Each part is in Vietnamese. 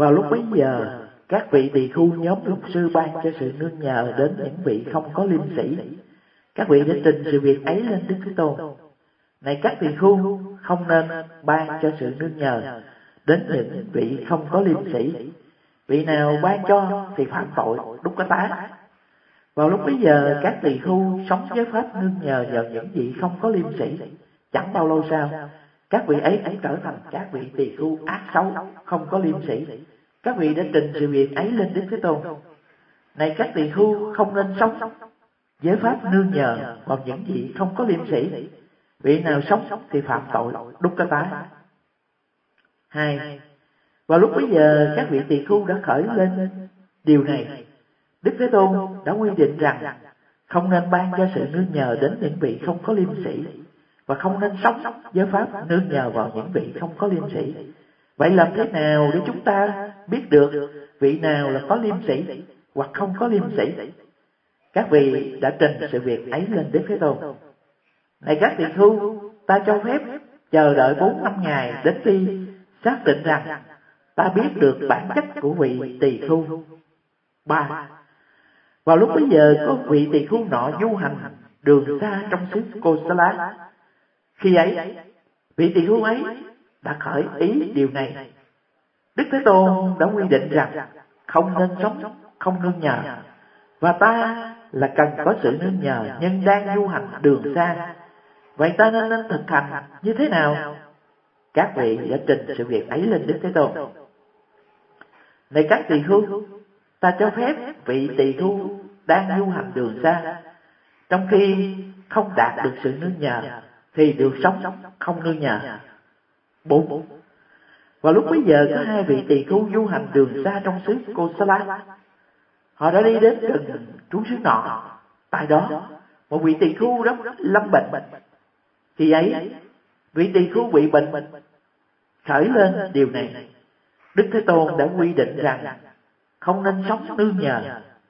Vào lúc bấy giờ, các vị tỳ khưu nhóm luật sư ban cho sự nương nhờ đến những vị không có liêm sĩ. Các vị đã trình sự việc ấy lên Đức Thế Tôn. Này các tỳ khưu, không nên ban cho sự nương nhờ đến những vị không có liêm sĩ. Vị nào ban cho thì phạm tội đúc cá tá. Vào lúc bấy giờ, các tỳ khưu sống với pháp nương nhờ vào những vị không có liêm sĩ. Chẳng bao lâu sau, các vị ấy cũng trở thành các vị tỳ khưu ác xấu, không có liêm sĩ. Các vị đã trình sự việc ấy lên Đức Thế Tôn. Này các tỳ khưu, không nên sống với pháp nương nhờ vào những vị không có liêm sĩ. Vị nào sống thì phạm tội đúc cá tá. 2. Vào lúc bấy giờ, các vị tỳ khưu đã khởi lên điều này. Đức Thế Tôn đã quy định rằng không nên ban cho sự nương nhờ đến những vị không có liêm sĩ, và không nên sống với pháp nương nhờ vào những vị không có liêm sĩ. Vậy làm thế nào để chúng ta biết được vị nào là có liêm sĩ hoặc không có liêm sĩ? Các vị đã trình sự việc ấy lên Đức Thế Tôn. Này các tỳ khưu, ta cho phép chờ đợi 4-5 ngày đến khi xác định rằng ta biết được bản chất của vị tỳ khưu. 3. Vào lúc bấy giờ, có vị tỳ khưu nọ du hành đường xa trong xứ Kosala. Khi ấy, vị tỳ khưu ấy đã khởi ý điều này. Đức Thế Tôn đã quy định rằng không nên sống không nương nhờ, và ta là cần có sự nương nhờ nhưng đang du hành đường xa. Vậy ta nên thực hành như thế nào? Các vị đã trình sự việc ấy lên Đức Thế Tôn. Này các tỳ khưu, ta cho phép vị tỳ khưu đang du hành đường xa, trong khi không đạt được sự nương nhờ thì được sống không nương nhờ. 4. Vào lúc bấy giờ, có 2 vị tỳ khưu du hành đường xa trong xứ Kosala. Họ đã đi đến gần trú xứ nọ. Tại đó, một vị tỳ khưu đó lâm bệnh. Khi ấy, vị tỳ khưu bị bệnh khởi lên điều này. Đức Thế Tôn đã quy định rằng không nên sống nương nhờ,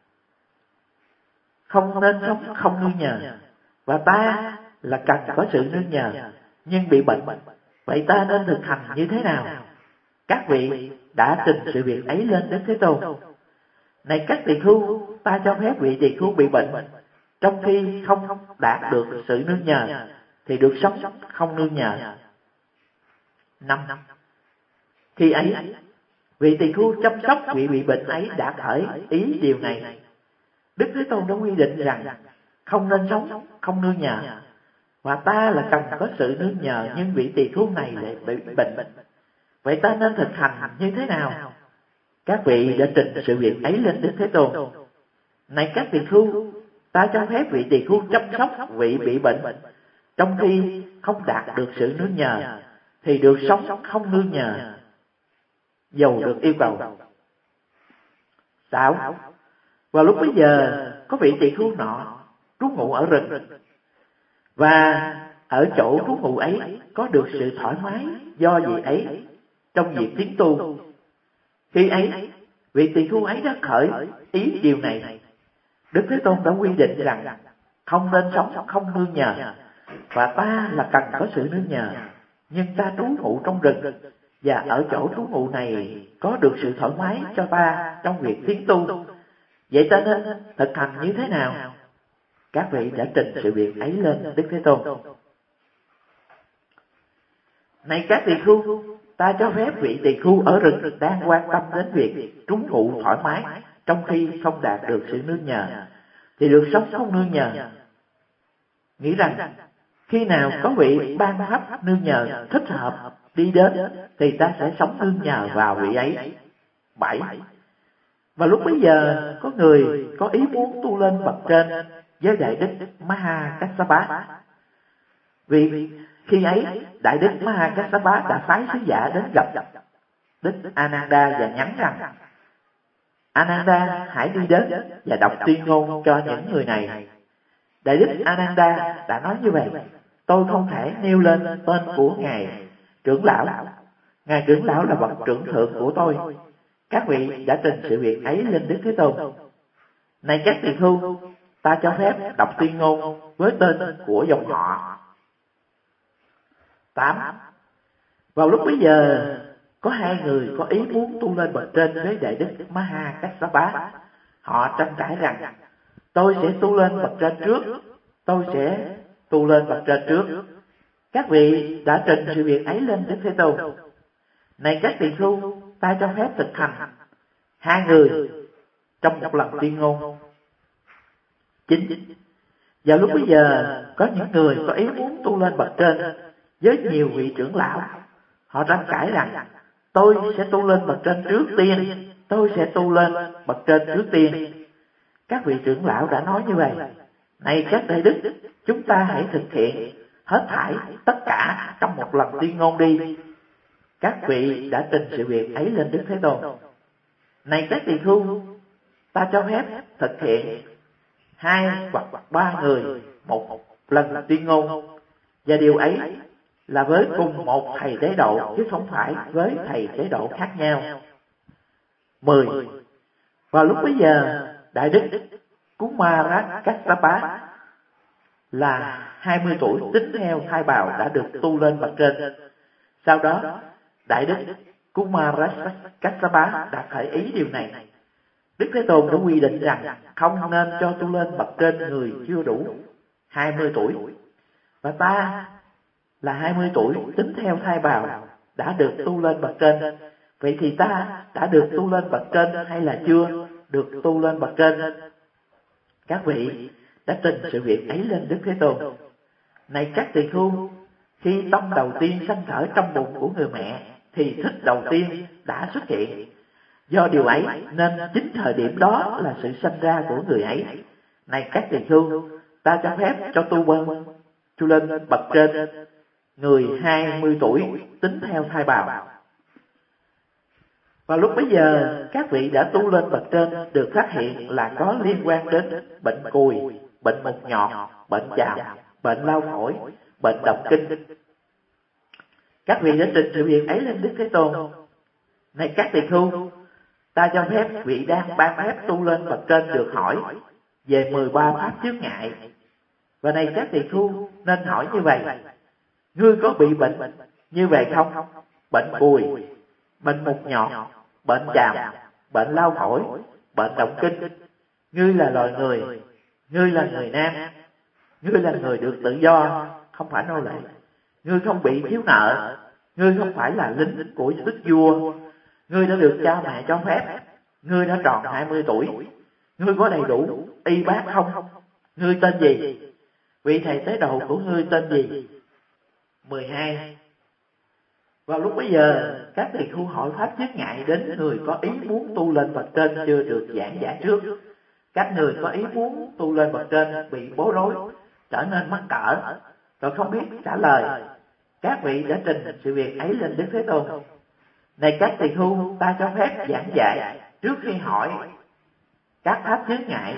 không nên sống không nương nhờ, và ta là cần có sự nương nhờ nhưng bị bệnh. Vậy ta nên thực hành như thế nào? Các vị đã trình sự việc ấy lên Đức Thế Tôn. Này các tỳ khưu, ta cho phép vị tỳ khưu bị bệnh, trong khi không đạt được sự nương nhờ thì được sống không nương nhờ. 5. Khi ấy, vị tỳ khưu chăm sóc vị bị bệnh ấy đã khởi ý điều này. Đức Thế Tôn đã quy định rằng không nên sống không nương nhờ, và ta là cần có sự nương nhờ nhưng vị tỳ khưu này lại bị bệnh. Vậy ta nên thực hành như thế nào? Các vị đã trình sự việc ấy lên Đức Thế Tôn. Này các tỳ khưu, ta cho phép vị tỳ khưu chăm sóc vị bị bệnh, trong khi không đạt được sự nương nhờ thì được sống không nương nhờ, dầu được yêu cầu. 6. Vào lúc bấy giờ, có vị tỳ khưu nọ trú ngụ ở rừng, và ở chỗ trú ngụ ấy có được sự thoải mái do vị ấy trong việc tiến tu. Khi ấy, vị tỳ khưu ấy đã khởi ý điều này. Đức Thế Tôn đã quy định rằng không nên sống không nương nhờ, và ta là cần có sự nương nhờ, nhưng ta trú ngụ trong rừng, và ở chỗ trú ngụ này có được sự thoải mái cho ta trong việc tiến tu. Vậy ta nên thực hành như thế nào? Các vị đã trình sự việc ấy lên Đức Thế Tôn. Này các tỳ khưu, ta cho phép vị tỳ khưu ở rừng đang quan tâm đến việc trú ngụ thoải mái, trong khi không đạt được sự nương nhờ thì được sống không nương nhờ. Nghĩ rằng khi nào có vị ban pháp nương nhờ thích hợp đi đến thì ta sẽ sống nương nhờ vào vị ấy. 7. Và lúc bấy giờ, có người có ý muốn tu lên bậc trên với Đại Đức Mahakassapa. Vì khi ấy, Đại Đức Mahakassapa đã phái sứ giả đến gặp Đức Ananda và nhắn rằng: Ananda, hãy đi đến và đọc tuyên ngôn cho những người này. Đại Đức Ananda đã nói như vậy: tôi không thể nêu lên tên của Ngài trưởng lão. Ngài trưởng lão là bậc trưởng thượng của tôi. Các vị đã trình sự việc ấy lên Đức Thế Tôn. Này các tỳ khưu, ta cho phép đọc tuyên ngôn với tên của dòng họ. 8. Vào lúc bấy giờ, có hai người có ý muốn tu lên bậc trên với Đại Đức Maha Kassapa. Họ tranh cãi rằng tôi sẽ tu lên bậc trên trước, tôi sẽ tu lên bậc trên trước. Các vị đã trình sự việc ấy lên Đức Thế Tôn. Này các tỳ khưu, ta cho phép thực hành hai người trong một lần tuyên ngôn. 9. Vào lúc bây giờ, có những người có ý muốn tu lên bậc trên với nhiều vị trưởng lão. Họ tranh cãi rằng tôi sẽ tu lên bậc trên trước tiên, tôi sẽ tu lên bậc trên trước tiên. Các vị trưởng lão đã nói như vậy. Này các đại đức, chúng ta hãy thực hiện hết thảy tất cả trong một lần tuyên ngôn đi. Các vị đã trình sự việc ấy lên Đức Thế Tôn. Này các tỳ khưu, ta cho phép thực hiện 2 hoặc 3 người một lần tuyên ngôn, và điều ấy là với cùng một thầy tế độ, chứ không phải với thầy tế độ khác nhau. 10. Vào lúc bấy giờ, Đại Đức Kumara Kassapa là 20 tuổi tính theo thai bào đã được tu lên bậc trên. Sau đó, Đại Đức Kumara Kassapa đã khởi ý điều này. Đức Thế Tôn đã quy định rằng không nên cho tu lên bậc trên người chưa đủ 20 tuổi. Và ta là 20 tuổi tính theo thai bào đã được tu lên bậc trên. Vậy thì ta đã được tu lên bậc trên hay là chưa được tu lên bậc trên? Các vị đã trình sự việc ấy lên Đức Thế Tôn. Này các tỳ khưu, khi tâm đầu tiên sanh khởi trong bụng của người mẹ, thì thích đầu tiên đã xuất hiện. Do điều ấy nên chính thời điểm đó là sự sanh ra của người ấy. Này các tỳ khưu, ta cho phép cho tu lên bậc trên người 20 tuổi tính theo thai bào. Vào lúc bấy giờ, các vị đã tu lên bậc trên được phát hiện là có liên quan đến bệnh cùi, bệnh mụn nhọt, bệnh chàm, bệnh lao phổi, bệnh động kinh. Các vị đã trình sự việc ấy lên Đức Thế Tôn. Này các tỳ khưu, ta cho phép vị đang ban phép tu lên bậc trên được hỏi về 13 pháp chướng ngại. Và này các tỳ khưu nên hỏi như vậy: ngươi có bị bệnh như vậy không? Bệnh cùi, bệnh mụn nhọt, bệnh chàm, bệnh lao phổi, bệnh động kinh. Ngươi là loài người, ngươi là người nam, ngươi là người được tự do, không phải nô lệ. Ngươi không bị thiếu nợ, ngươi không phải là lính của đức vua. Ngươi đã được cha mẹ cho phép, ngươi đã tròn 20 tuổi. Ngươi có đầy đủ y bác không? Ngươi tên gì? Vị thầy tế độ của ngươi tên gì? 12. Vào lúc bấy giờ, các tỳ khưu hỏi pháp chướng ngại đến người có ý muốn tu lên bậc trên chưa được giảng giải trước. Các người có ý muốn tu lên bậc trên bị bối rối, trở nên mắc cỡ, rồi không biết trả lời. Các vị đã trình sự việc ấy lên Đức Thế Tôn. Này các tỳ khưu, ta cho phép giảng dạy trước khi hỏi các pháp chướng ngại.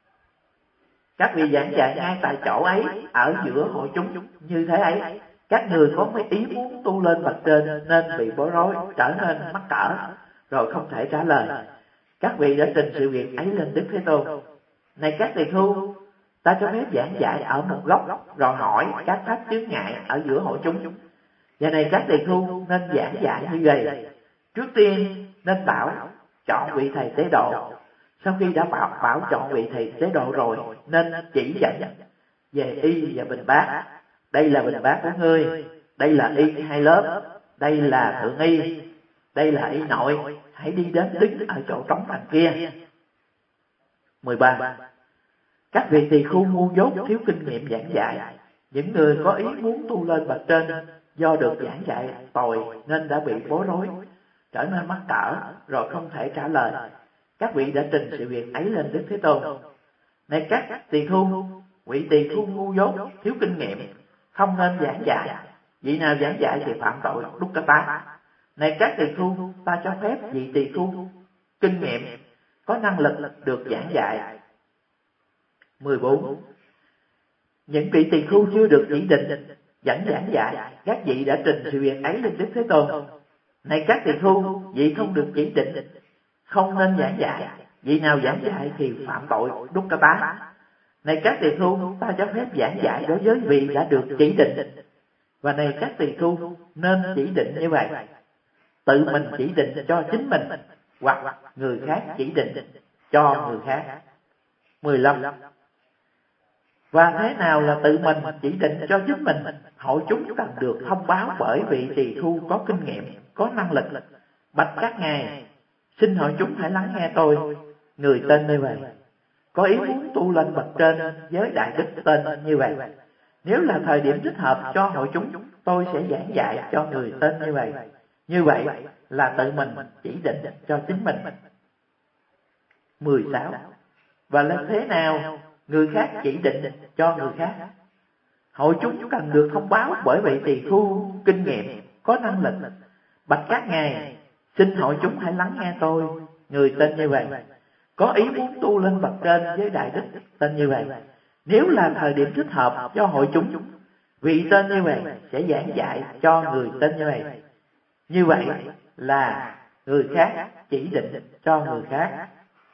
Các vị giảng dạy ngay tại chỗ ấy, ở giữa hội chúng như thế ấy. Các người có mấy ý muốn tu lên bậc trên nên bị bối rối, trở nên mắc cỡ, rồi không thể trả lời. Các vị đã trình sự việc ấy lên Đức Thế Tôn. Này các tỳ khưu, ta cho phép giảng dạy ở một góc, rồi hỏi các pháp chướng ngại ở giữa hội chúng. Và này các tỳ khưu nên giảng dạy như vậy. Trước tiên nên bảo chọn vị thầy tế độ. Sau khi đã bảo chọn vị thầy tế độ rồi, nên chỉ dạy về y và bình bát. Đây là bình bát của ngươi, đây là y hai lớp, đây là thượng y, đây là y nội. Hãy đi đến đứng ở chỗ trống thành kia. 13. Các vị tỳ khưu ngu dốt thiếu kinh nghiệm giảng dạy. Những người có ý muốn tu lên bậc trên do được giảng dạy tồi nên đã bị bối rối, trở nên mắc cỡ, rồi không thể trả lời. Các vị đã trình sự việc ấy lên Đức Thế Tôn. Này các tỳ khưu, vị tỳ khưu ngu dốt thiếu kinh nghiệm, không nên giảng dạy. Vị nào giảng dạy thì phạm tội Dukkata. Này các tỳ khưu, ta cho phép vị tỳ khưu kinh nghiệm, có năng lực được giảng dạy. 14. Những vị tỳ khưu chưa được chỉ định dẫn giảng dạy, các vị đã trình sự việc ấy lên Đức Thế Tôn. Này các tỳ khưu, vị không được chỉ định, không nên giảng dạy. Vị nào giảng dạy thì phạm tội Dukkata. Này các tỳ khưu, ta cho phép giảng dạy đối với vị đã được chỉ định. Và này các tỳ khưu, nên chỉ định như vậy. tự mình chỉ định cho chính mình, hoặc người khác chỉ định cho người khác. 15. Và thế nào là tự mình chỉ định cho chính mình? Hội chúng cần được thông báo bởi vị tỳ khu có kinh nghiệm, có năng lực. Bạch các ngài, xin hội chúng hãy lắng nghe tôi. Người tên như vậy, có ý muốn tu lên bậc trên với đại đức tên như vậy. Nếu là thời điểm thích hợp cho hội chúng, tôi sẽ giảng dạy cho người tên như vậy. Như vậy là tự mình chỉ định cho chính mình. 16. Và là thế nào người khác chỉ định cho người khác? Hội chúng cần được thông báo bởi vị tỳ khu kinh nghiệm, có năng lực. Bạch các ngài, xin hội chúng hãy lắng nghe tôi. Người tên như vậy, có ý muốn tu lên bậc trên với đại đức tên như vậy. Nếu là thời điểm thích hợp cho hội chúng, vị tên như vậy sẽ giảng dạy cho người tên như vậy. Như vậy là người khác chỉ định cho người khác.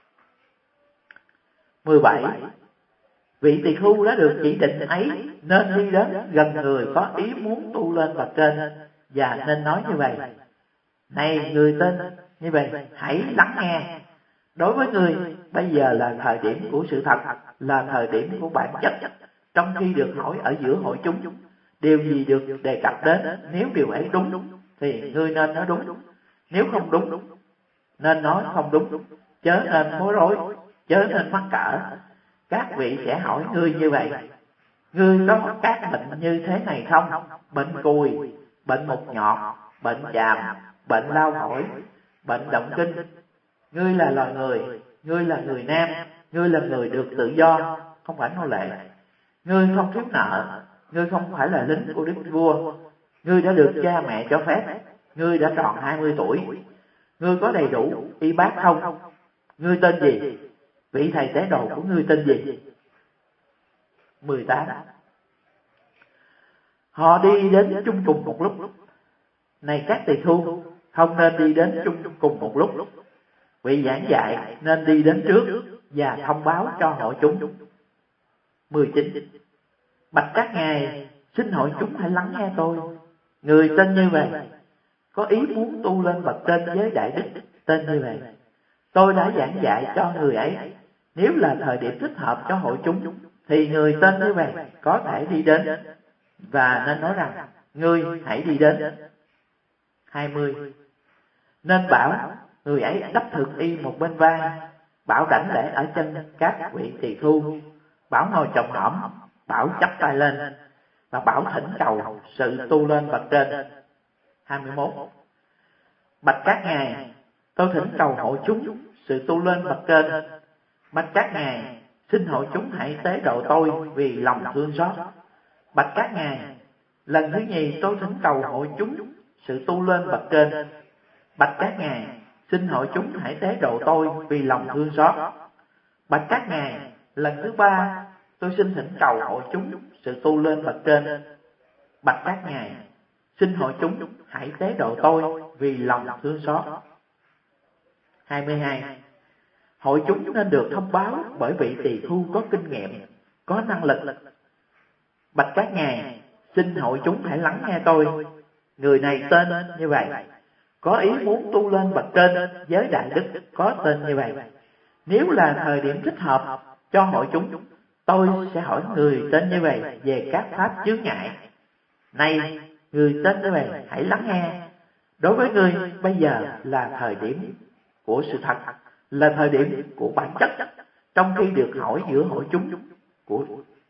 17. Vị tỳ khu đã được chỉ định ấy nên đi đến gần người có ý muốn tu lên bậc trên và nên nói như vậy: này người tên như vậy, hãy lắng nghe. Đối với người, bây giờ là thời điểm của sự thật, là thời điểm của bản chất. Trong khi được hỏi ở giữa hội chúng, điều gì được đề cập đến, nếu điều ấy đúng thì ngươi nên nói đúng, nếu không đúng nên nói không đúng. Chớ nên bối rối, chớ nên mắc cỡ. Các vị sẽ hỏi ngươi như vậy: ngươi có các bệnh như thế này không? Bệnh cùi, bệnh mụt nhọt, bệnh chàm, bệnh lao phổi, bệnh động kinh. Ngươi là loài người, ngươi là người nam, ngươi là người được tự do, không phải nô lệ. Ngươi không thiếu nợ, ngươi không phải là lính của đức vua. Ngươi đã được cha mẹ cho phép, ngươi đã tròn 20 tuổi. Ngươi có đầy đủ y bác không? Ngươi tên gì? Vị thầy tế độ của ngươi tên gì? 18. Họ đi đến chung cùng một lúc. Này các tỳ khu, không nên đi đến chung cùng một lúc. Vị giảng dạy nên đi đến trước và thông báo cho hội chúng. 19. Bạch các ngài, xin hội chúng hãy lắng nghe tôi. Người tên như vậy, có ý muốn tu lên bậc trên với đại đức tên như vậy. Tôi đã giảng dạy cho người ấy. Nếu là thời điểm thích hợp cho hội chúng, thì người tên như vậy có thể đi đến và nên nói rằng: ngươi hãy đi đến. 20. Nên bảo người ấy đắp thực y một bên vai, bảo đảnh lễ ở chân các vị tỳ khu, bảo ngồi chồng hõm, bảo chắp tay lên, và bảo thỉnh cầu sự tu lên bậc trên. 21. Bạch các ngài, tôi thỉnh cầu hội chúng sự tu lên bậc trên. Bạch các ngài, xin hội chúng hãy tế độ tôi vì lòng thương xót. Bạch các ngài, lần thứ nhì tôi thỉnh cầu hội chúng sự tu lên bậc trên. Bạch các ngài, xin hội chúng hãy tế độ tôi vì lòng thương xót. Bạch các ngài, lần thứ ba tôi xin thỉnh cầu hội chúng sự tu lên bậc trên. Bạch các ngài, xin hội chúng hãy tế độ tôi vì lòng thương xót. 22. Hội chúng nên được thông báo bởi vị tỳ khu có kinh nghiệm, có năng lực. Bạch các ngài, xin hội chúng hãy lắng nghe tôi. Người này tên như vậy, có ý muốn tu lên bậc trên với đại đức có tên như vậy. Nếu là thời điểm thích hợp cho hội chúng, tôi sẽ hỏi người tên như vậy về các pháp chướng ngại. Này người tên như vậy, hãy lắng nghe. Đối với ngươi, bây giờ là thời điểm của sự thật, là thời điểm của bản chất. Trong khi được hỏi giữa hội chúng của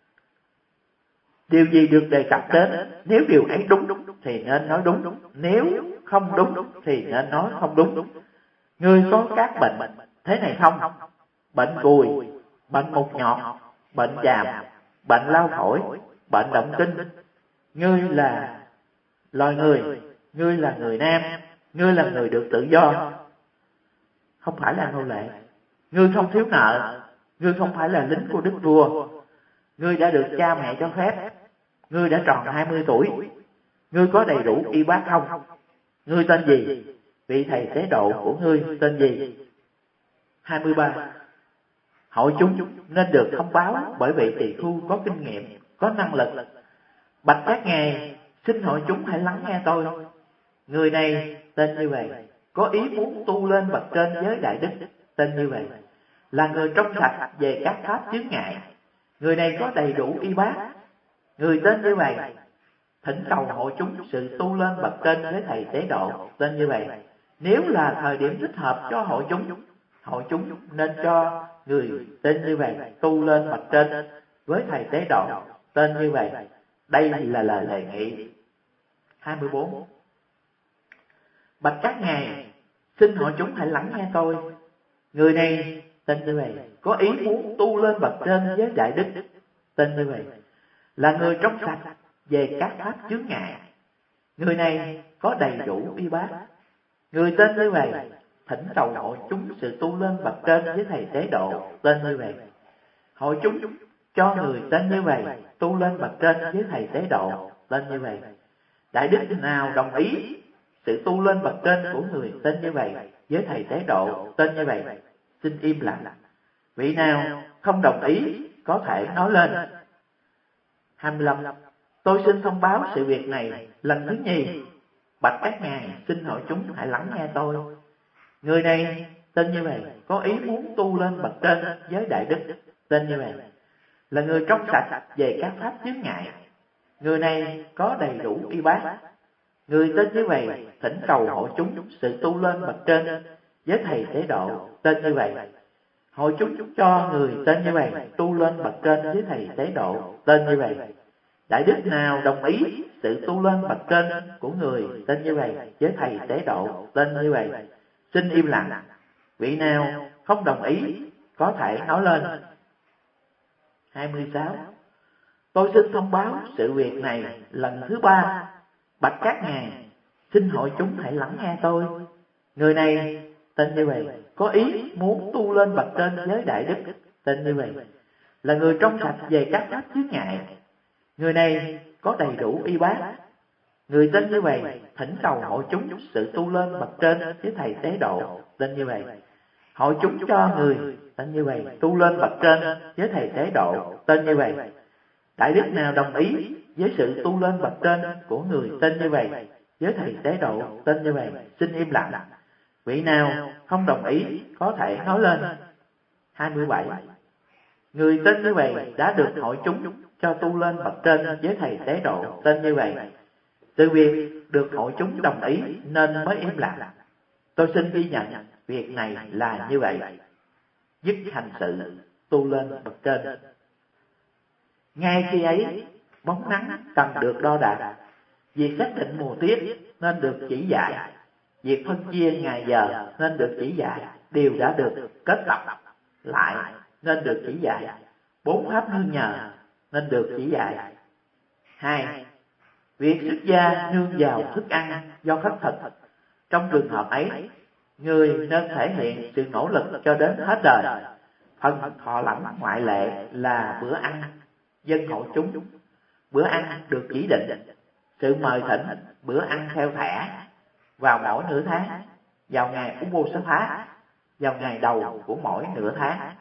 điều gì được đề cập đến, nếu điều ấy đúng thì nên nói đúng, nếu không đúng thì nên nói không đúng. Ngươi có các bệnh thế này không? Bệnh cùi, bệnh mụt nhọt, bệnh chàm, bệnh lao phổi, bệnh động kinh. Ngươi là loài người, ngươi là người nam, ngươi là người được tự do, không phải là nô lệ. Ngươi không thiếu nợ, ngươi không phải là lính của đức vua. Ngươi đã được cha mẹ cho phép, ngươi đã tròn 20 tuổi. Ngươi có đầy đủ y bác không? Ngươi tên gì? Vị thầy tế độ của ngươi tên gì? 23. Hội chúng nên được thông báo bởi vị tỳ khu có kinh nghiệm, có năng lực. Bạch các ngài, xin hội chúng hãy lắng nghe tôi. Người này tên như vậy, có ý muốn tu lên bậc trên giới đại đức, tên như vậy, là người trong sạch về các pháp chướng ngại. Người này có đầy đủ y bác. Người tên như vậy thỉnh cầu hội chúng sự tu lên bậc trên với thầy tế độ, tên như vậy. Nếu là thời điểm thích hợp cho hội chúng nên cho người tên như vậy tu lên bậc trên với thầy tế độ, tên như vậy. Đây là lời đề nghị. 24. Bạch các ngài, xin hội chúng hãy lắng nghe tôi. Người này tên như vậy, có ý muốn tu lên bậc trên với đại đức, tên như vậy, là người trong sạch về các pháp chướng ngại. Người này có đầy đủ y bác. Người tên như vậy thỉnh cầu hội chúng sự tu lên bậc trên với thầy tế độ, tên như vậy. Hội chúng cho người tên như vậy tu lên bậc trên với thầy tế độ, tên như vậy. Đại đức nào đồng ý sự tu lên bậc trên của người tên như vậy với thầy tế độ, tên như vậy, xin im lặng. Vị nào không đồng ý có thể nói lên. 25. Tôi xin thông báo sự việc này lần thứ nhì. Bạch các ngài, xin hội chúng hãy lắng nghe tôi. Người này tên như vậy, có ý muốn tu lên bậc trên với đại đức, tên như vậy, là người trong sạch về các pháp chướng ngại. Người này có đầy đủ y bác. Người tên như vậy thỉnh cầu hội chúng sự tu lên bậc trên với thầy tế độ, tên như vậy. Hội chúng cho người tên như vậy tu lên bậc trên với thầy tế độ, tên như vậy. Đại đức nào đồng ý sự tu lên bậc trên của người tên như vậy với thầy tế độ, tên như vậy, xin im lặng. Vị nào không đồng ý có thể nói lên. 26. Tôi xin thông báo sự việc này lần thứ ba. Bạch các ngài, xin hội chúng hãy lắng nghe tôi. Người này tên như vậy, có ý muốn tu lên bậc trên giới đại đức, tên như vậy, là người trong sạch về các pháp chướng ngại. Người này có đầy đủ y bác. Người tên như vậy thỉnh cầu hội chúng sự tu lên bậc trên với thầy tế độ, tên như vậy. Hội chúng cho người tên như vậy tu lên bậc trên với thầy tế độ, tên như vậy. Đại đức nào đồng ý với sự tu lên bậc trên của người tên như vậy với thầy tế độ, tên như vậy, xin im lặng. Vị nào không đồng ý có thể nói lên. 27. Người tên như vậy đã được hội chúng cho tu lên bậc trên với thầy tế độ, tên như vậy. Từ việc được hội chúng đồng ý nên mới im lặng. Tôi xin ghi nhận việc này là như vậy. Dứt hành sự tu lên bậc trên. Ngay khi ấy, bóng nắng cần được đo đạc. Việc xác định mùa tiết nên được chỉ dạy. Việc phân chia ngày giờ nên được chỉ dạy. Đều đã được kết tập lại nên được chỉ dạy. 4 pháp nương nhờ nên được chỉ dạy. 2. Việc xuất gia nương vào thức ăn do khất thực. Trong trường hợp ấy, người nên thể hiện sự nỗ lực cho đến hết đời. Phần thọ lãnh ngoại lệ là bữa ăn dân hội chúng. Bữa ăn được chỉ định. Sự mời thỉnh bữa ăn theo thẻ vào mỗi nửa tháng, vào ngày Uposatha, vào ngày đầu của mỗi nửa tháng.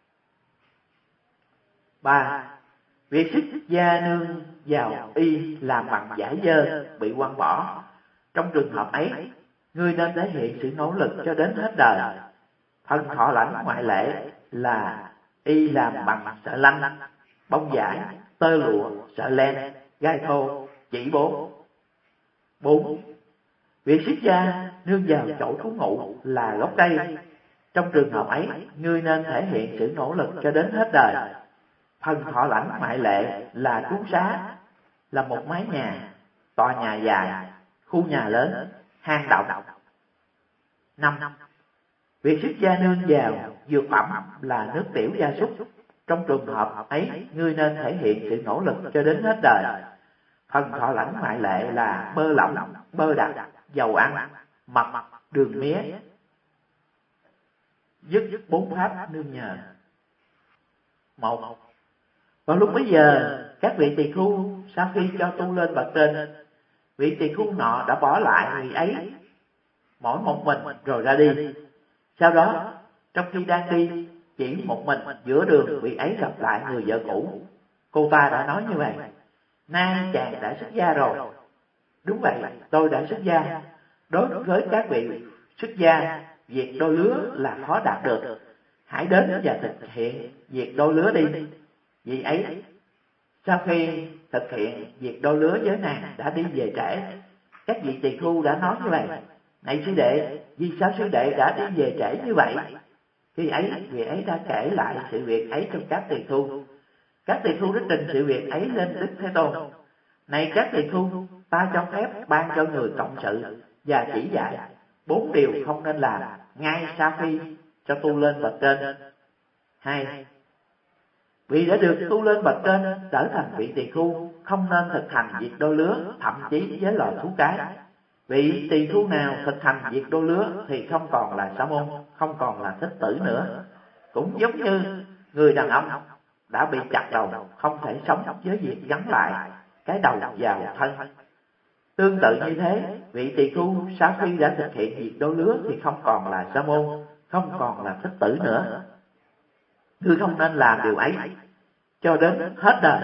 3. Việc xuất gia nương vào y làm bằng giải dơ bị quăng bỏ. Trong trường hợp ấy, người nên thể hiện sự nỗ lực cho đến hết đời. Phần thọ lãnh ngoại lệ là y làm bằng sợi lanh, bông vải, tơ lụa, sợi len, gai thô, chỉ bố. 4. Việc xuất gia nương vào chỗ trú ngụ là gốc cây. Trong trường hợp ấy, ngươi nên thể hiện sự nỗ lực cho đến hết đời. Phần thọ lãnh ngoại lệ là trú xá, là một mái nhà, tòa nhà dài, khu nhà lớn, hang động. 5. Việc xuất gia nương vào dược phẩm là nước tiểu gia súc. Trong trường hợp ấy, ngươi nên thể hiện sự nỗ lực cho đến hết đời. Phần thọ lãnh ngoại lệ là bơ lỏng, bơ đặc, dầu ăn, mật, đường mía. Dứt 4 pháp nương nhờ. 1. Vào lúc bấy giờ, các vị tỳ khưu sau khi cho tu lên bậc trên, vị tỳ khưu nọ đã bỏ lại người ấy mỗi một mình rồi ra đi. Sau đó, trong khi đang đi, chỉ một mình giữa đường vị ấy gặp lại người vợ cũ. Cô ta đã nói như vậy: nay chàng đã xuất gia rồi. Đúng vậy, tôi đã xuất gia. Đối với các vị xuất gia, việc đôi lứa là khó đạt được. Hãy đến và thực hiện việc đôi lứa đi. Vì ấy, sau khi thực hiện việc đôi lứa với nàng đã đi về trễ. Các vị tỳ khưu đã nói như vậy: này sư đệ, vì sao sư đệ đã đi về trễ như vậy? Khi ấy, vị ấy đã kể lại sự việc ấy cho các tỳ khưu. Các tỳ khưu đã trình sự việc ấy lên Đức Thế Tôn. Này các tỳ khưu, ta cho phép ban cho người cộng sự và chỉ dạy 4 điều không nên làm ngay sau khi cho tu lên bậc trên. 2. Vì đã được tu lên bậc trên trở thành vị tỳ khưu, không nên thực hành việc đôi lứa, thậm chí với loài thú cái. Vị tỳ khưu nào thực hành việc đôi lứa thì không còn là sa môn, không còn là thích tử nữa. Cũng giống như người đàn ông đã bị chặt đầu, không thể sống với việc gắn lại cái đầu vào thân. Tương tự như thế, vị tỳ khưu sau khi đã thực hiện việc đôi lứa thì không còn là sa môn, không còn là thích tử nữa. Ngươi không nên làm điều ấy cho đến hết đời.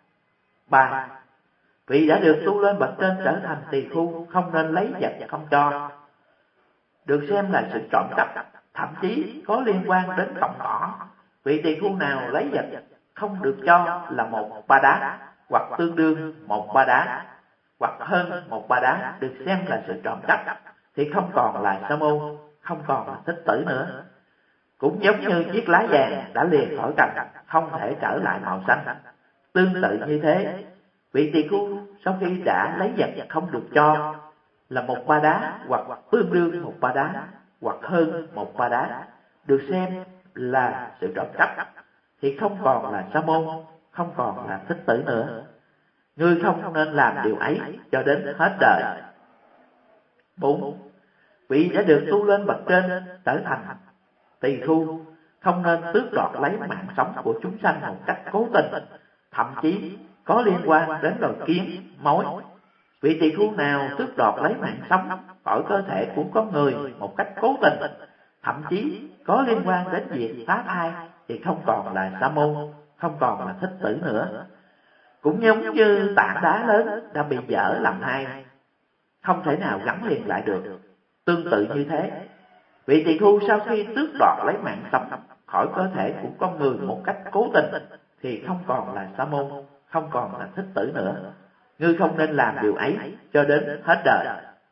3. Vị đã được tu lên bậc trên trở thành tỳ khưu, không nên lấy vật không cho, được xem là sự trộm cắp, thậm chí có liên quan đến cộng cỏ. Vị tỳ khưu nào lấy vật không được cho là 1 ba đá, hoặc tương đương 1 ba đá, hoặc hơn 1 ba đá, được xem là sự trộm cắp, thì không còn là sa môn, không còn là thích tử nữa. Cũng giống như chiếc lá vàng đã lìa khỏi cành, không thể trở lại màu xanh. Tương tự như thế, vị tỳ khưu sau khi đã lấy vật không được cho là 1 ba đá, hoặc tương đương 1 ba đá, hoặc hơn 1 ba đá, được xem là sự trộm cắp, thì không còn là sa môn, không còn là thích tử nữa. Ngươi không nên làm điều ấy cho đến hết đời. 4. Vị đã được tu lên bậc trên trở thành tỳ khưu, không nên tước đoạt lấy mạng sống của chúng sanh một cách cố tình, thậm chí có liên quan đến loài kiến, mối. Vị tỳ khưu nào tước đoạt lấy mạng sống khỏi cơ thể của con người một cách cố tình, thậm chí có liên quan đến việc phá thai, thì không còn là sa môn, không còn là thích tử nữa. Cũng giống như tảng đá lớn đã bị vỡ làm hai, không thể nào gắn liền lại được. Tương tự như thế, vị tỳ khưu sau khi tước đoạt lấy mạng sống khỏi cơ thể của con người một cách cố tình, thì không còn là sa môn, không còn là thích tử nữa. Ngươi không nên làm điều ấy cho đến hết đời.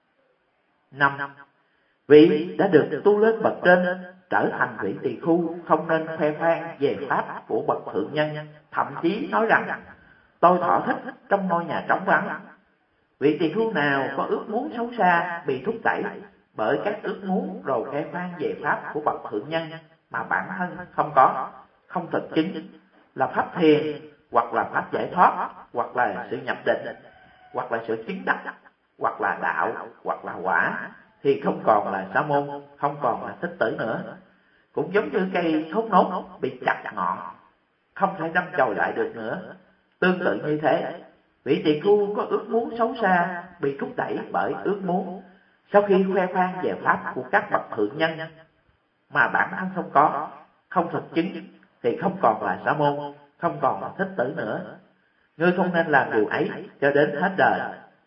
5. Vị đã được tu lên bậc trên trở thành vị tỳ khưu, không nên khoe khoang về pháp của bậc thượng nhân, thậm chí nói rằng tôi thỏa thích trong ngôi nhà trống vắng. Vị tỳ khưu nào có ước muốn xấu xa bị thúc đẩy bởi các ước muốn rồi khoe khoang về pháp của bậc thượng nhân mà bản thân không có, không thực chứng, là pháp thiền, hoặc là pháp giải thoát, hoặc là sự nhập định, hoặc là sự chứng đắc, hoặc là đạo, hoặc là quả, thì không còn là sa môn, không còn là thích tử nữa. Cũng giống như cây thốt nốt bị chặt ngọn, không thể đâm chồi lại được nữa. Tương tự như thế, vị tỳ khưu có ước muốn xấu xa bị thúc đẩy bởi ước muốn, sau khi khoe khoang về pháp của các bậc thượng nhân mà bản thân không có, không thực chứng, thì không còn là sa môn, không còn là thích tử nữa. Ngươi không nên làm điều ấy cho đến hết đời.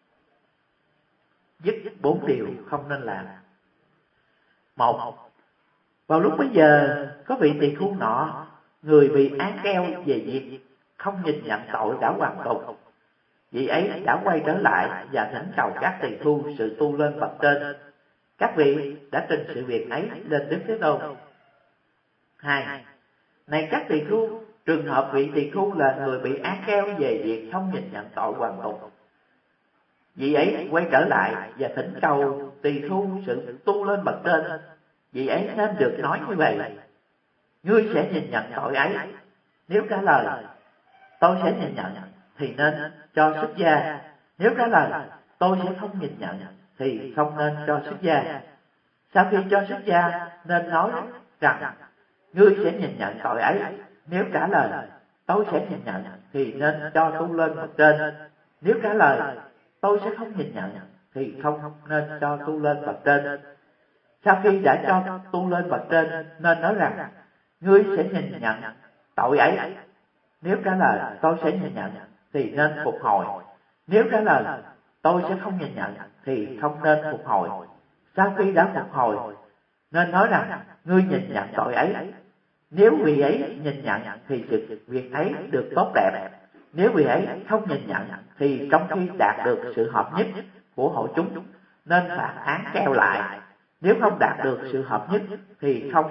Dứt 4 điều không nên làm. 1. Vào lúc bấy giờ, có vị tỳ khưu nọ, người bị án keo về việc không nhìn nhận tội đã hoàn tục. Vị ấy đã quay trở lại và thỉnh cầu các tỳ khưu sự tu lên bậc trên. Các vị đã trình sự việc ấy lên Đức Thế Tôn. 2. Này các tỳ khưu, trường hợp vị tỳ khưu là người bị án keo về việc không nhìn nhận tội hoàn tục. Vị ấy quay trở lại và thỉnh cầu tỳ khưu sự tu lên bậc trên. Vị ấy nên được nói như vậy: ngươi sẽ nhìn nhận tội ấy. Nếu trả lời tôi sẽ nhìn nhận, thì nên cho xuất gia. Nếu trả lời tôi sẽ không nhìn nhận, thì không nên cho xuất gia. Sau khi cho xuất gia, nên nói rằng ngươi sẽ nhìn nhận tội ấy. Nếu trả lời tôi sẽ nhìn nhận, thì nên cho tu lên bậc trên. Nếu trả lời tôi sẽ không nhìn nhận, thì không nên cho tu lên bậc trên. Sau khi đã cho tu lên bậc trên, nên nói rằng ngươi sẽ nhìn nhận tội ấy. Nếu trả lời tôi sẽ nhìn nhận, thì nên phục hồi. Nếu trả lời tôi sẽ không nhìn nhận, thì không nên phục hồi. sau khi đã phục hồi, nên nói rằng ngươi nhìn nhận tội ấy. Nếu vị ấy nhìn nhận thì sự việc ấy được tốt đẹp. Nếu vị ấy không nhìn nhận thì trong khi đạt được sự hợp nhất của hội chúng, nên phạt án keo lại. Nếu không đạt được sự hợp nhất thì không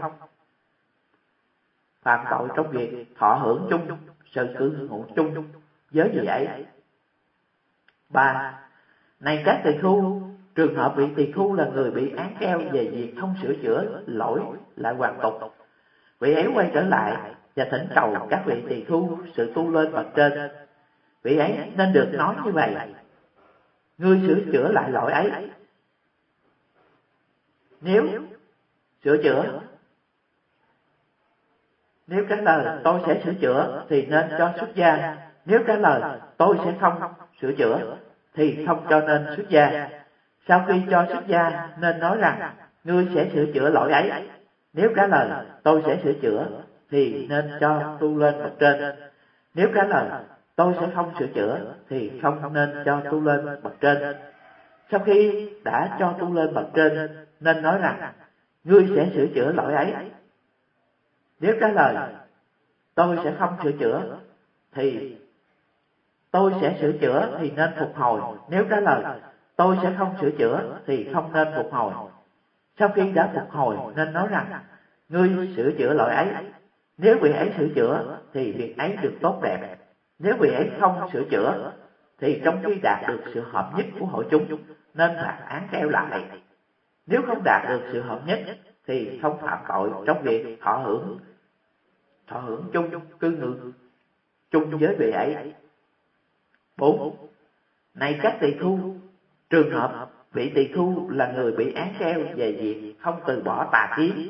phạm tội trong việc thọ hưởng chung, sự cư ngụ chung với vị ấy. 3. Này các tỳ khưu, trường hợp vị tỳ khưu là người bị án keo về việc không sửa chữa lỗi lại hoàn tục, vị ấy quay trở lại và thỉnh cầu các vị tỳ khưu sự tu lên bậc trên. Vị ấy nên được nói như vậy: ngươi sửa chữa lại lỗi ấy. Nếu sửa chữa, nếu trả lời tôi sẽ sửa chữa thì nên cho xuất gia. Nếu trả lời tôi sẽ không sửa chữa thì không cho nên xuất gia. Sau khi cho xuất gia nên nói rằng ngươi sẽ sửa chữa lỗi ấy. Nếu trả lời tôi sẽ sửa chữa thì nên cho tu lên bậc trên. Nếu trả lời tôi sẽ không sửa chữa thì không nên cho tu lên bậc trên. Sau khi đã cho tu lên bậc trên nên nói rằng ngươi sẽ sửa chữa lỗi ấy. Nếu trả lời tôi sẽ không sửa chữa thì tôi sẽ sửa chữa thì nên phục hồi. Nếu trả lời tôi sẽ không sửa chữa thì không nên phục hồi. Sau khi đã phục hồi nên nói rằng ngươi sửa chữa lỗi ấy. Nếu vị ấy sửa chữa thì việc ấy được tốt đẹp. Nếu vị ấy không sửa chữa thì trong khi đạt được sự hợp nhất của hội chúng nên phạt án keo lại. Nếu không đạt được sự hợp nhất thì không phạm tội trong việc thọ hưởng chung, cư ngụ chung với vị ấy. 4. Này các tỳ khưu, trường hợp vị tỳ khưu là người bị án keo về việc không từ bỏ tà kiến,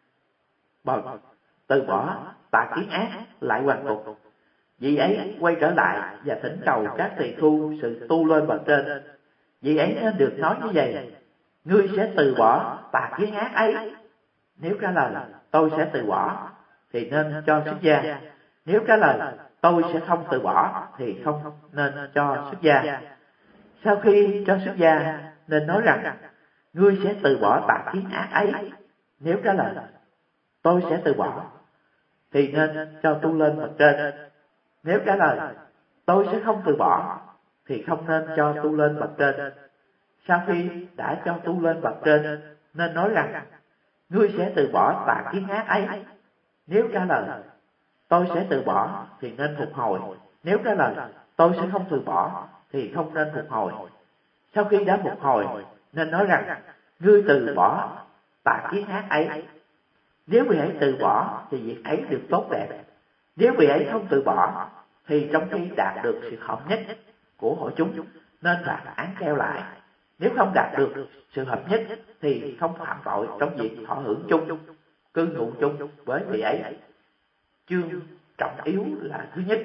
ác lại hoàn tục, vị ấy quay trở lại và thỉnh cầu các tỳ khưu sự tu lên bậc trên. Vị ấy nên được nói như vậy: ngươi sẽ từ bỏ tà kiến ác ấy. Nếu trả lời tôi sẽ từ bỏ thì nên cho xuất gia. Nếu trả lời tôi sẽ không từ bỏ thì không nên cho xuất gia. Sau khi cho xuất gia nên nói rằng ngươi sẽ từ bỏ tà kiến ác ấy. Nếu trả lời tôi sẽ từ bỏ thì nên cho tu lên bậc trên. Nếu trả lời tôi sẽ không từ bỏ thì không nên cho tu lên bậc trên. Sau khi đã cho tu lên bậc trên nên nói rằng ngươi sẽ từ bỏ tà kiến ác ấy. Nếu trả lời tôi sẽ từ bỏ thì nên phục hồi. Nếu trả lời tôi sẽ không từ bỏ thì không nên phục hồi. Sau khi đã phục hồi nên nói rằng ngươi từ bỏ tà kiến ác ấy. Nếu vị ấy từ bỏ thì việc ấy được tốt đẹp. Nếu vị ấy không từ bỏ thì trong khi đạt được sự hợp nhất của hội chúng nên phạt án keo lại. Nếu không đạt được sự hợp nhất thì không phạm tội trong việc thọ hưởng chung, cư ngụ chung với vị ấy. Chương trọng yếu là thứ nhất.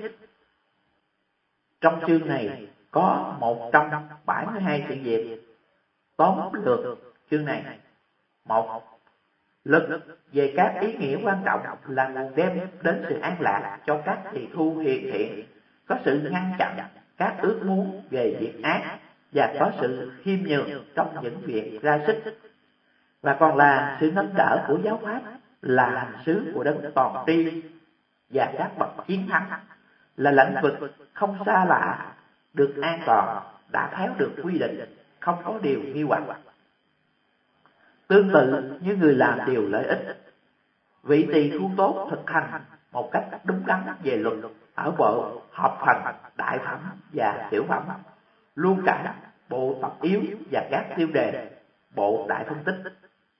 Trong chương này có 172 sự việc. Tóm lược chương này: 1. Lực về các ý nghĩa quan trọng là nguồn đem đến sự an lạc cho các tỳ khưu hiền thiện, có sự ngăn chặn các ước muốn về việc ác và có sự khiêm nhường trong những việc ra sức, và còn là sự nâng đỡ của giáo pháp, là hành xứ của đấng toàn tri và các bậc chiến thắng, là lãnh vực không xa lạ, được an toàn, đã khéo được quy định, không có điều nghi hoặc. Tương tự như người làm điều lợi ích, vị tỳ khưu tốt thực hành một cách đúng đắn về luật ở bộ hợp phần, đại phẩm và tiểu phẩm, luôn cả bộ tập yếu và các tiêu đề, bộ đại phân tích.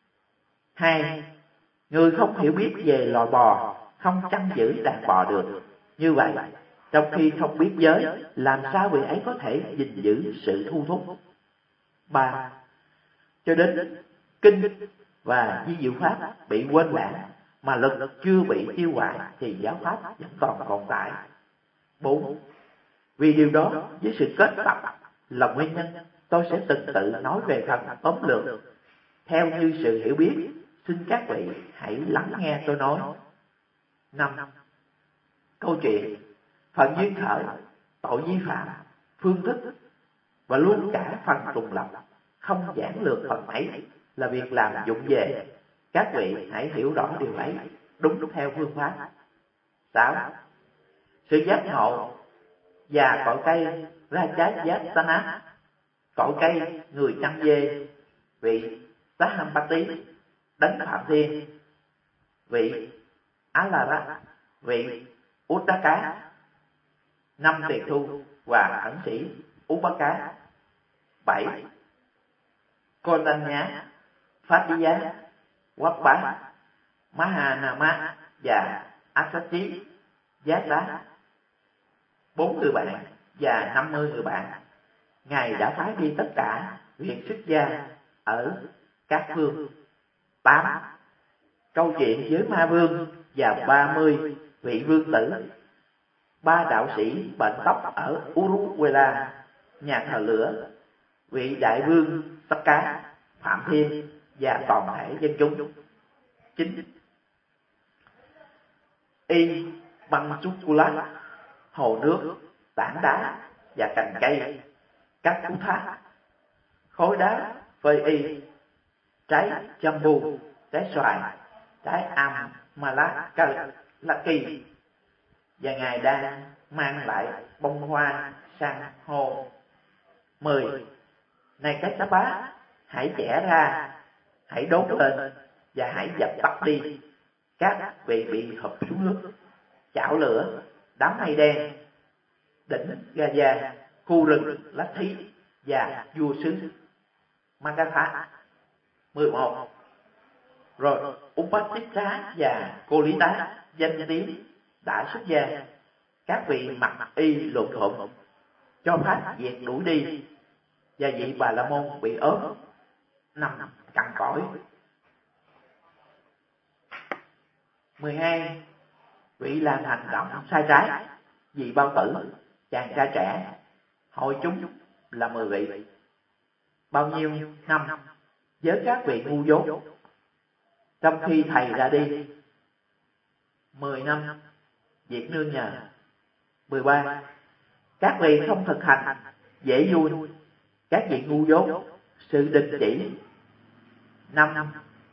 2. Người không hiểu biết về loài bò, không chăn giữ đàn bò được. Như vậy, trong khi không biết giới, làm sao vị ấy có thể gìn giữ sự thu thúc? 3. Cho đến kinh và di diệu pháp bị quên lãng, mà lực chưa bị tiêu hoại thì giáo pháp vẫn còn tồn tại. 4. Vì điều đó, với sự kết tập là nguyên nhân, tôi sẽ từng tự nói về phần tóm lược theo như sự hiểu biết. Xin các vị hãy lắng nghe tôi nói. 5. Câu chuyện, phần duyên khởi, tội vi phạm, phương thức và luôn cả phần trùng lập, không giản lược phần ấy, là việc làm dụng về. Các vị hãy hiểu rõ điều ấy đúng theo phương pháp. 6. Sự giác ngộ và cội cây ra trái giác sana. Cội cây người chăn dê, vị Sahampati đánh Phạm Thiên, vị Alara, vị Uttaka, 5 tỳ thu và ẩn sĩ Upaka. 7. Kodanya, Phát Giá, Quát Bá, Mahanama và Asati Giá Lá. 4 người bạn và 50 người bạn. Ngài đã phái đi tất cả việc xuất gia ở các phương. 8. Câu chuyện với ma vương và 30 vị vương tử. 3 đạo sĩ bệnh tóc ở Uruvela, nhà thờ lửa, vị đại vương Tất Cá, Phạm Thiên và toàn thể dân chúng. 9. Y băng Chukula, hồ nước, tảng đá và cành cây, các cú thác, khối đá phơi y, trái jambu, trái xoài, trái amalaki, và Ngài đang mang lại bông hoa san hô. 10. Này cái xá bá, hãy chẻ ra, hãy đốt lên và hãy dập tắt đi các vị bị hụp xuống nước, chảo lửa, đám mây đen, đỉnh Gaza, khu rừng Lách Thí và vua xứ Magatha. 11. Rồi Upatissa và Cô Lý Tá danh tiếng đã xuất gia. Các vị mặc y lộn thuận, cho pháp diệt đuổi đi, và vị Bà La Môn bị ốm nằm cằn cõi. 12. Vị làm hành động sai trái, vị bao tử, chàng trai trẻ, hội chúng là 10 vị. Bao nhiêu năm với các vị ngu dốt, trong khi thầy ra đi. 10 năm việc nương nhờ. 13. Các vị không thực hành dễ vui, các vị ngu dốt, sự đình chỉ. 5.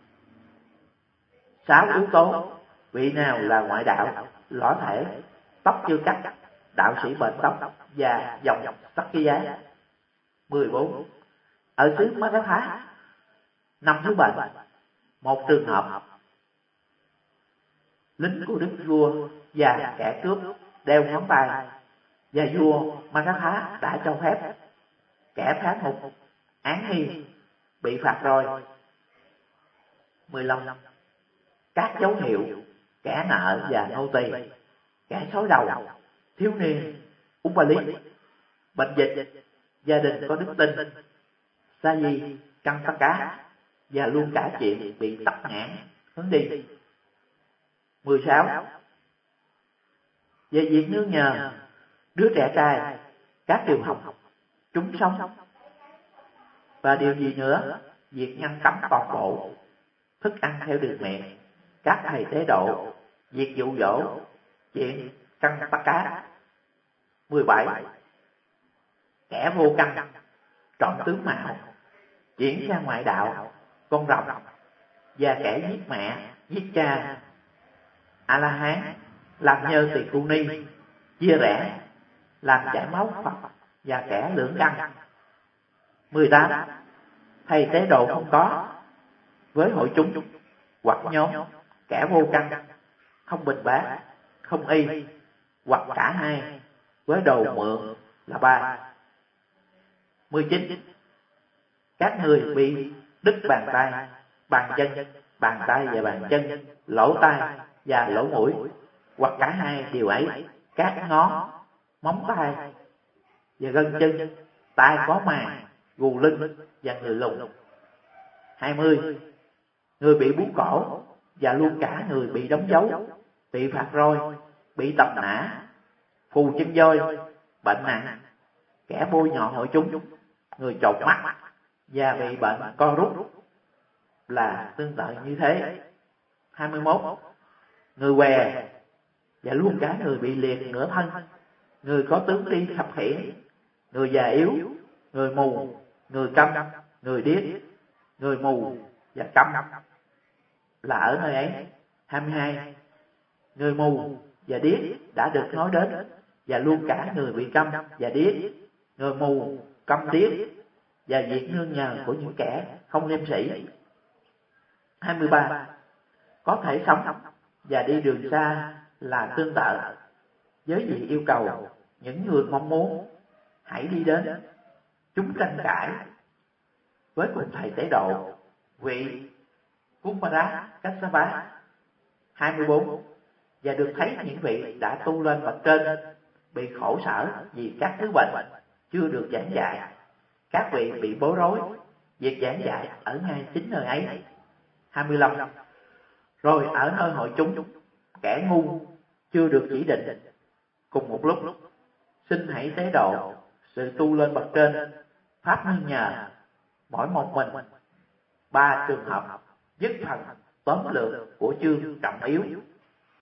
6 yếu tố. Vị nào là ngoại đạo, lõa thể, tóc chưa cắt, đạo sĩ bệnh tóc và dòng tắc cái giá. 14. Ở xứ Maratha, năm thứ bệnh, một trường hợp lính của đức vua và kẻ cướp đeo ngón tay, và vua Maratha đã cho phép kẻ phán hụt án nghi bị phạt rồi. 15. Các dấu hiệu kẻ nợ và nô tỳ, kẻ sói đầu, thiếu niên, Upali, bệnh dịch, gia đình có đức tin, sa di, căng tất cá, và luôn cả chuyện bị tắc nghẽn hướng đi. 16. Về việc nương nhờ, đứa trẻ trai, các điều học, chúng sống. Và điều gì nữa? Việc ngăn cấm toàn bộ, thức ăn theo đường miệng, các thầy tế độ, việc dụ dỗ, chuyện căng tất cá. 17. Kẻ vô căn, trộm tướng mạo, chuyển sang ngoại đạo, con rồng, và kẻ giết mẹ, giết cha, A-la-hán, làm nhơ tỳ khu ni, chia rẽ, làm chảy máu Phật, và kẻ lưỡng căn. 18. Thầy tế độ không có, với hội chúng, hoặc nhóm, kẻ vô căn, không bình bát, không y, hoặc cả hai, với đồ mượn là 3. 19. Các người bị đứt bàn tay, bàn chân, bàn tay và bàn chân, lỗ tai và lỗ mũi, hoặc cả hai điều ấy, các ngón, móng tay và gân chân, tay có màng, gù lưng và người lùn. 20. Người bị bú cổ và luôn cả người bị đóng dấu, bị phạt roi, bị tập nã, phù chân voi, bệnh nặng, kẻ bôi nhọ hội chúng, người chột mắt và bị bệnh co rút là tương tự như thế. 21. Người què và luôn cả người bị liệt nửa thân, người có tướng đi khập khiễng, người già yếu, người mù, người câm, người điếc, người mù, và câm là ở nơi ấy. 22. Người mù và điếc đã được nói đến, và luôn cả người bị câm và điếc, người mù, câm điếc và việc nương nhờ của những kẻ không liêm sĩ. 23. Có thể sống và đi đường xa là tương tự với việc yêu cầu những người mong muốn hãy đi đến. Chúng tranh cãi với cùng thầy tế độ vị Kumara Kassapa. 24. Và được thấy những vị đã tu lên bậc trên bị khổ sở vì các thứ bệnh chưa được giảng dạy. Các vị bị bối rối việc giảng dạy ở ngay chính nơi ấy. 25. Rồi ở nơi hội chúng, kẻ ngu chưa được chỉ định cùng một lúc, xin hãy tế độ sự tu lên bậc trên, pháp nương nhờ mỗi một mình. 3 trường hợp dứt phần tóm lược của chương trọng yếu.